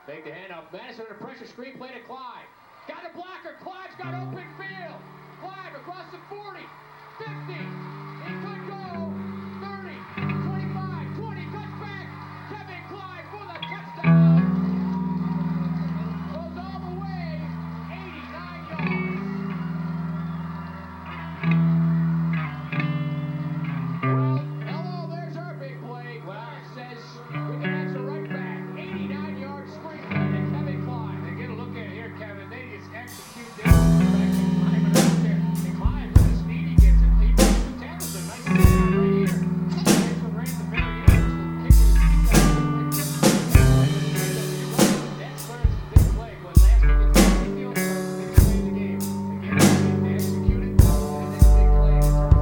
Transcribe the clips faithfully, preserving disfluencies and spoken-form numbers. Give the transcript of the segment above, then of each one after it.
Take the hand off Madison under pressure, screen play to Clyde. Got a blocker, Clyde's got open field. Clyde across the forty, fifty, he could go, thirty, twenty-five, twenty, cuts back. Kevin Clyde for the touchdown. Goes all the way, eighty-nine yards. Well, hello, there's our big play. Clyde says we can answer right back. eighty-nine yard screen play to Kevin Clyde. And get a look at it here, Kevin. They just execute this. Climbing up there. And Clyde, with the speed he gets, and he makes two tackles. A nice touchdown right here. That's what right at the very end. That's where it's a big play. When last week it's a big deal, it's a big play in the game. Again, they execute it, and it's a big play in terms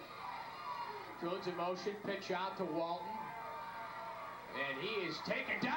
Jones in motion, pitch out to Walton, and he is taken down.